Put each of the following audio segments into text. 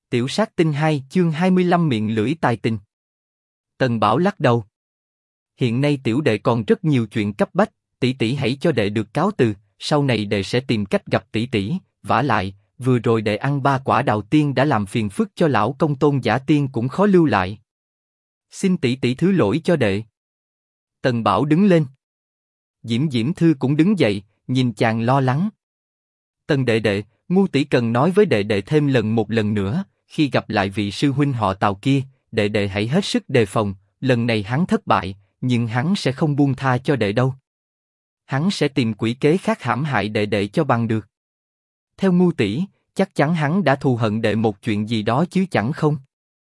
Tiểu sát tinh 2 chương 25 miệng lưỡi tài tình. Tần Bảo lắc đầu. Hiện nay tiểu đệ còn rất nhiều chuyện cấp bách, tỷ tỷ hãy cho đệ được cáo từ, sau này đệ sẽ tìm cách gặp tỷ tỷ. Vả lại, vừa rồi đệ ăn 3 quả đào tiên đã làm phiền phức cho lão công Tôn Giả Tiên cũng khó lưu lại. Xin tỷ tỷ thứ lỗi cho đệ. Tần Bảo đứng lên. Diễm Diễm Thư cũng đứng dậy, nhìn chàng lo lắng. Tần đệ đệ, Ngu tỷ cần nói với đệ đệ thêm một lần nữa, khi gặp lại vị sư huynh họ Tào kia, đệ đệ hãy hết sức đề phòng, lần này hắn thất bại, nhưng hắn sẽ không buông tha cho đệ đâu. Hắn sẽ tìm quỷ kế khác hãm hại đệ đệ cho bằng được. Theo Ngu tỷ, chắc chắn hắn đã thù hận đệ một chuyện gì đó chứ chẳng không?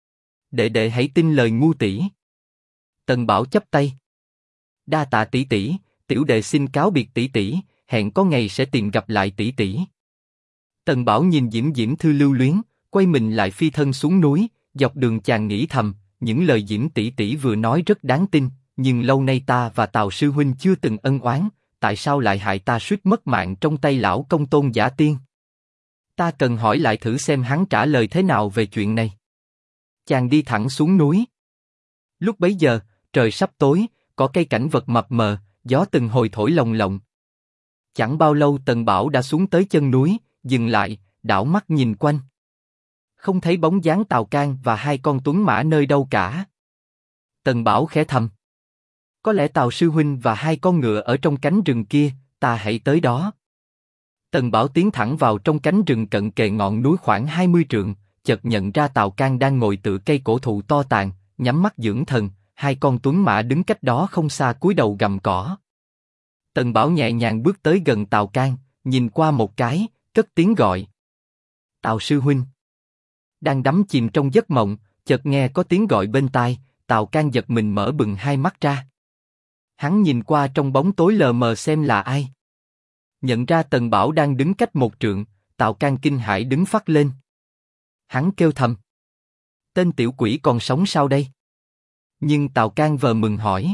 Đệ đệ hãy tin lời Ngu tỷ. Tần Bảo chắp tay. Đa tạ tỷ tỷ, tiểu đệ xin cáo biệt tỷ tỷ, hẹn có ngày sẽ tìm gặp lại tỷ tỷ. Tần Bảo nhìn Diễm Diễm Thư lưu luyến, quay mình lại phi thân xuống núi. Dọc đường chàng nghĩ thầm, những lời Diễm tỷ tỷ vừa nói rất đáng tin, nhưng lâu nay ta và Tào sư huynh chưa từng ân oán, tại sao lại hại ta suýt mất mạng trong tay lão công Tôn Giả Tiên? Ta cần hỏi lại thử xem hắn trả lời thế nào về chuyện này. Chàng đi thẳng xuống núi. Lúc bấy giờ, trời sắp tối, có cây cảnh vật mập mờ, gió từng hồi thổi lồng lộng. Chẳng bao lâu Tần Bảo đã xuống tới chân núi, dừng lại, đảo mắt nhìn quanh. Không thấy bóng dáng Tào Can và 2 con tuấn mã nơi đâu cả. Tần Bảo khẽ thầm. Có lẽ Tào sư huynh và 2 con ngựa ở trong cánh rừng kia, ta hãy tới đó. Tần Bảo tiến thẳng vào trong cánh rừng cận kề ngọn núi khoảng 20 trượng, chợt nhận ra Tào Can đang ngồi tựa cây cổ thụ to tàn, nhắm mắt dưỡng thần, 2 con tuấn mã đứng cách đó không xa cúi đầu gặm cỏ. Tần Bảo nhẹ nhàng bước tới gần Tào Can, nhìn qua một cái, cất tiếng gọi. Tào sư huynh. Đang đắm chìm trong giấc mộng, chợt nghe có tiếng gọi bên tai, Tào Can giật mình mở bừng hai mắt ra. Hắn nhìn qua trong bóng tối lờ mờ xem là ai. Nhận ra Tần Bảo đang đứng cách 1 trượng, Tào Can kinh hãi đứng phắt lên. Hắn kêu thầm. Tên tiểu quỷ còn sống sao đây? Nhưng Tào Can vờ mừng hỏi.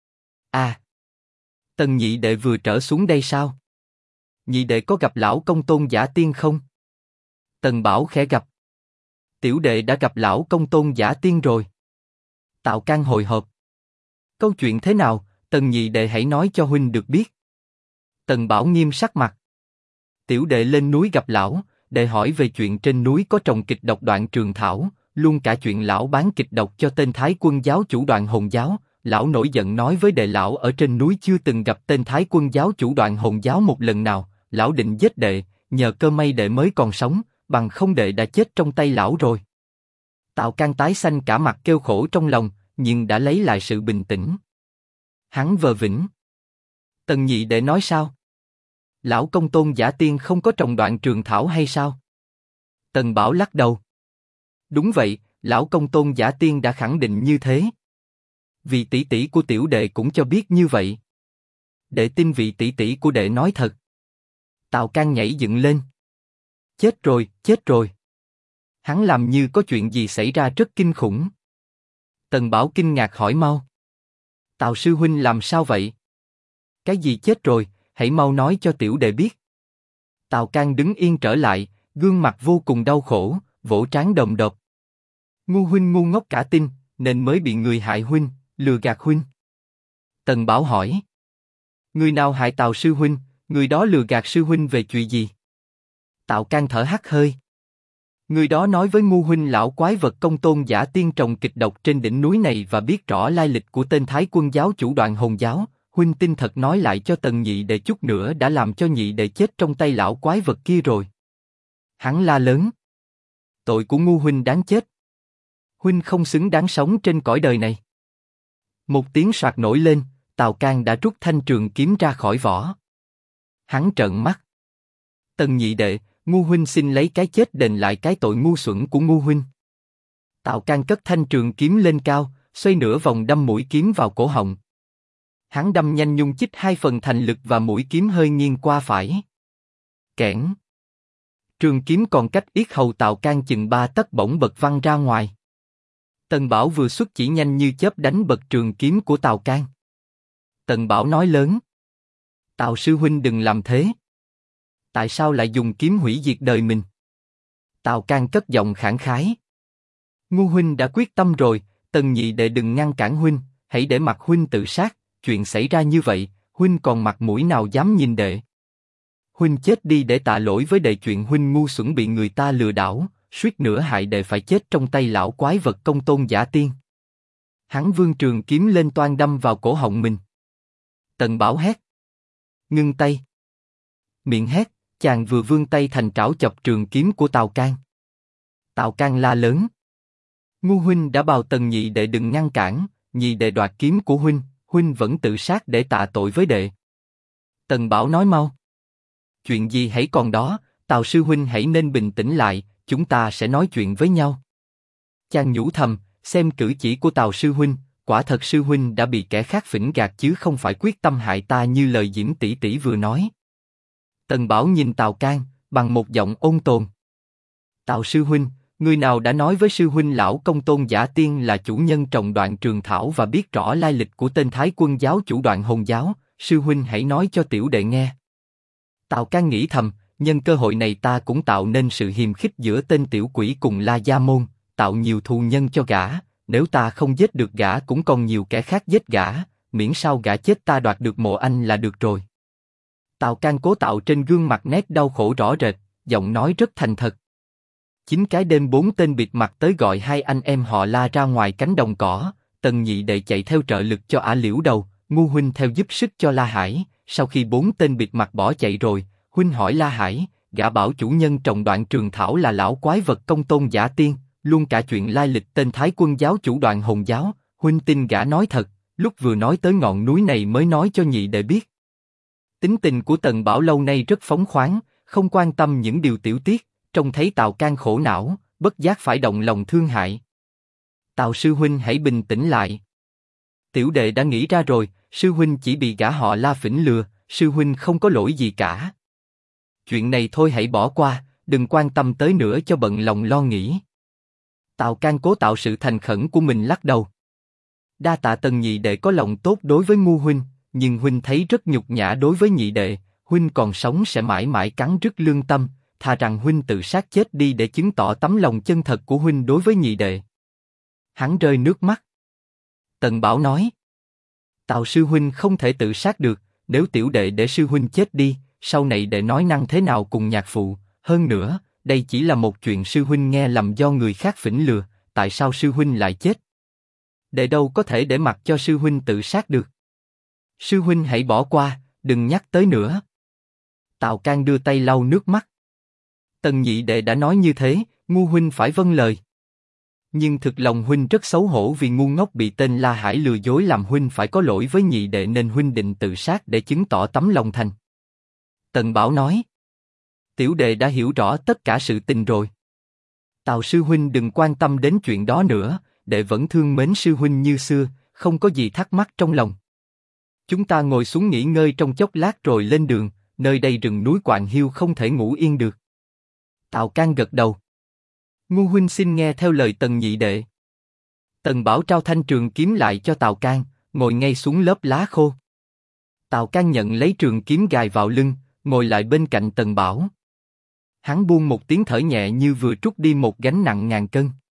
À, Tần nhị đệ vừa trở xuống đây sao? Nhị đệ có gặp lão công Tôn Giả Tiên không? Tần Bảo khẽ gặp. Tiểu đệ đã gặp lão công Tôn Giả Tiên rồi. Tào Can hồi hộp. Câu chuyện thế nào, Tần nhị đệ hãy nói cho huynh được biết. Tần Bảo nghiêm sắc mặt. Tiểu đệ lên núi gặp lão, đệ hỏi về chuyện trên núi có trồng kịch độc Đoạn Trường Thảo, luôn cả chuyện lão bán kịch độc cho tên Thái Quân giáo chủ Đoạn Hồn giáo. Lão nổi giận nói với đệ lão ở trên núi chưa từng gặp tên Thái Quân giáo chủ Đoạn Hồn giáo một lần nào. Lão định giết đệ, nhờ cơ may đệ mới còn sống, bằng không đệ đã chết trong tay lão rồi. Tào Can tái xanh cả mặt kêu khổ trong lòng, nhưng đã lấy lại sự bình tĩnh. Hắn vờ vĩnh. Tần nhị đệ nói sao? Lão công Tôn Giả Tiên không có trồng Đoạn Trường Thảo hay sao? Tần Bảo lắc đầu. Đúng vậy, lão công Tôn Giả Tiên đã khẳng định như thế. Vị tỷ tỷ của tiểu đệ cũng cho biết như vậy. Đệ tin vị tỷ tỷ của đệ nói thật. Tào Can nhảy dựng lên. Chết rồi, chết rồi. Hắn làm như có chuyện gì xảy ra rất kinh khủng. Tần Bảo kinh ngạc hỏi mau. Tào sư huynh làm sao vậy? Cái gì chết rồi, hãy mau nói cho tiểu đệ biết. Tào Can đứng yên trở lại, gương mặt vô cùng đau khổ, vỗ trán đồm đột. Ngu huynh ngu ngốc cả tin, nên mới bị người hại huynh, lừa gạt huynh. Tần Bảo hỏi. Người nào hại Tào sư huynh, người đó lừa gạt sư huynh về chuyện gì? Tào Can thở hắt hơi. Người đó nói với Ngu huynh lão quái vật công Tôn Giả Tiên trồng kịch độc trên đỉnh núi này và biết rõ lai lịch của tên Thái Quân giáo chủ Đoạn Hồn giáo. Huynh tin thật nói lại cho Tần nhị đệ chút nữa đã làm cho nhị đệ chết trong tay lão quái vật kia rồi. Hắn la lớn. Tội của Ngu huynh đáng chết. Huynh không xứng đáng sống trên cõi đời này. Một tiếng soạt nổi lên, Tào Can đã rút thanh trường kiếm ra khỏi vỏ. Hắn trợn mắt. Tần nhị đệ, Ngu huynh xin lấy cái chết đền lại cái tội ngu xuẩn của Ngu huynh. Tào Can cất thanh trường kiếm lên cao, xoay nửa vòng đâm mũi kiếm vào cổ họng. Hắn đâm nhanh nhung chích 2 phần thành lực và mũi kiếm hơi nghiêng qua phải. Kẽn. Trường kiếm còn cách yết hầu Tào Can chừng 3 tấc bỗng bật văng ra ngoài. Tần Bảo vừa xuất chỉ nhanh như chớp đánh bật trường kiếm của Tào Can. Tần Bảo nói lớn. Tào sư huynh đừng làm thế. Tại sao lại dùng kiếm hủy diệt đời mình? Tào Can cất giọng khẳng khái. Ngu huynh đã quyết tâm rồi, Tần nhị đệ đừng ngăn cản huynh, hãy để mặc huynh tự sát. Chuyện xảy ra như vậy, huynh còn mặt mũi nào dám nhìn đệ? Huynh chết đi để tạ lỗi với đệ chuyện huynh ngu xuẩn bị người ta lừa đảo, suýt nữa hại đệ phải chết trong tay lão quái vật Công Tôn Giả Tiên. Hắn vươn trường kiếm lên toan đâm vào cổ họng mình. Tần Bảo hét. Ngưng tay. Miệng hét, chàng vừa vươn tay thành trảo chọc trường kiếm của Tào Cang. Tào Cang la lớn. Ngu huynh đã bảo Tần nhị đệ đừng ngăn cản, nhị đệ đoạt kiếm của huynh, huynh vẫn tự sát để tạ tội với đệ. Tần Bảo nói mau. Chuyện gì hãy còn đó, Tào sư huynh hãy nên bình tĩnh lại, chúng ta sẽ nói chuyện với nhau. Chàng nhủ thầm, xem cử chỉ của Tào sư huynh, quả thật sư huynh đã bị kẻ khác phỉnh gạt chứ không phải quyết tâm hại ta như lời Diễm tỷ tỷ vừa nói. Tần Bảo nhìn Tào Cang, bằng một giọng ôn tồn. Tào sư huynh, người nào đã nói với sư huynh lão Công Tôn Giả Tiên là chủ nhân trồng Đoạn Trường Thảo và biết rõ lai lịch của tên Thái Quân giáo chủ Đoạn Hồn giáo, sư huynh hãy nói cho tiểu đệ nghe. Tào Cang nghĩ thầm, nhân cơ hội này ta cũng tạo nên sự hiềm khích giữa tên tiểu quỷ cùng La Gia Môn, tạo nhiều thù nhân cho gã, nếu ta không giết được gã cũng còn nhiều kẻ khác giết gã, miễn sao gã chết ta đoạt được mộ anh là được rồi. Tào Cang cố tạo trên gương mặt nét đau khổ rõ rệt, giọng nói rất thành thật. Chính cái đêm 4 tên bịt mặt tới gọi hai anh em họ La ra ngoài cánh đồng cỏ, Tần nhị đệ chạy theo trợ lực cho Ả Liễu Đầu, Ngu huynh theo giúp sức cho La Hải. Sau khi 4 tên bịt mặt bỏ chạy rồi, huynh hỏi La Hải, gã bảo chủ nhân trồng Đoạn Trường Thảo là lão quái vật Công Tôn Giả Tiên, luôn cả chuyện lai lịch tên Thái Quân giáo chủ Đoạn Hồn giáo, huynh tin gã nói thật, lúc vừa nói tới ngọn núi này mới nói cho nhị đệ biết. Tính tình của Tần Bảo lâu nay rất phóng khoáng, không quan tâm những điều tiểu tiết, trông thấy Tào Cang khổ não, bất giác phải động lòng thương hại. Tào sư huynh hãy bình tĩnh lại. Tiểu đệ đã nghĩ ra rồi, sư huynh chỉ bị gã họ La phỉnh lừa, sư huynh không có lỗi gì cả. Chuyện này thôi hãy bỏ qua, đừng quan tâm tới nữa cho bận lòng lo nghĩ. Tào Cang cố tạo sự thành khẩn của mình lắc đầu. Đa tạ Tần nhị đệ có lòng tốt đối với Ngu huynh, nhưng huynh thấy rất nhục nhã đối với nhị đệ, huynh còn sống sẽ mãi mãi cắn rứt lương tâm, thà rằng huynh tự sát chết đi để chứng tỏ tấm lòng chân thật của huynh đối với nhị đệ. Hắn rơi nước mắt. Tần Bảo nói. Tào sư huynh không thể tự sát được, nếu tiểu đệ để sư huynh chết đi, sau này đệ nói năng thế nào cùng nhạc phụ, hơn nữa, đây chỉ là một chuyện sư huynh nghe lầm do người khác phỉnh lừa, tại sao sư huynh lại chết? Đệ đâu có thể để mặc cho sư huynh tự sát được. Sư huynh hãy bỏ qua, đừng nhắc tới nữa. Tào Cang đưa tay lau nước mắt. Tần nhị đệ đã nói như thế, Ngu huynh phải vâng lời. Nhưng thực lòng huynh rất xấu hổ vì ngu ngốc bị tên La Hải lừa dối làm huynh phải có lỗi với nhị đệ nên huynh định tự sát để chứng tỏ tấm lòng thành. Tần Bảo nói. Tiểu đệ đã hiểu rõ tất cả sự tình rồi. Tào sư huynh đừng quan tâm đến chuyện đó nữa, đệ vẫn thương mến sư huynh như xưa, không có gì thắc mắc trong lòng. Chúng ta ngồi xuống nghỉ ngơi trong chốc lát rồi lên đường, nơi đây rừng núi quạng hiu không thể ngủ yên được. Tào Cang gật đầu. Ngu huynh xin nghe theo lời Tần nhị đệ. Tần Bảo trao thanh trường kiếm lại cho Tào Cang, ngồi ngay xuống lớp lá khô. Tào Cang nhận lấy trường kiếm gài vào lưng, ngồi lại bên cạnh Tần Bảo. Hắn buông một tiếng thở nhẹ như vừa trút đi một gánh nặng ngàn cân.